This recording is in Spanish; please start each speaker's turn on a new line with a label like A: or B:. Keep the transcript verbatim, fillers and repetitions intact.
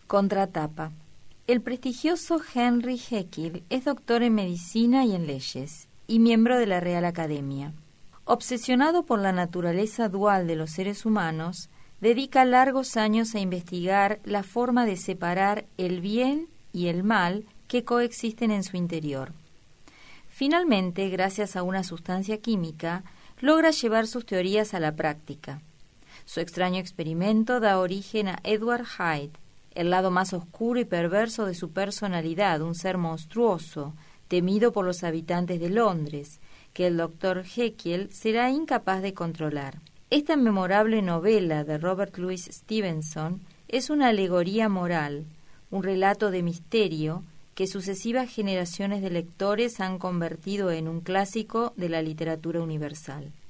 A: Contratapa. El prestigioso Henry Jekyll es doctor en medicina y en leyes, y miembro de la Real Academia. Obsesionado por la naturaleza dual de los seres humanos, dedica largos años a investigar la forma de separar el bien y el mal que coexisten en su interior. Finalmente, gracias a una sustancia química, logra llevar sus teorías a la práctica. Su extraño experimento da origen a Edward Hyde, el lado más oscuro y perverso de su personalidad, un ser monstruoso, temido por los habitantes de Londres, que el doctor Jekyll será incapaz de controlar. Esta memorable novela de Robert Louis Stevenson es una alegoría moral, un relato de misterio que sucesivas generaciones de lectores han convertido en un clásico de la literatura universal.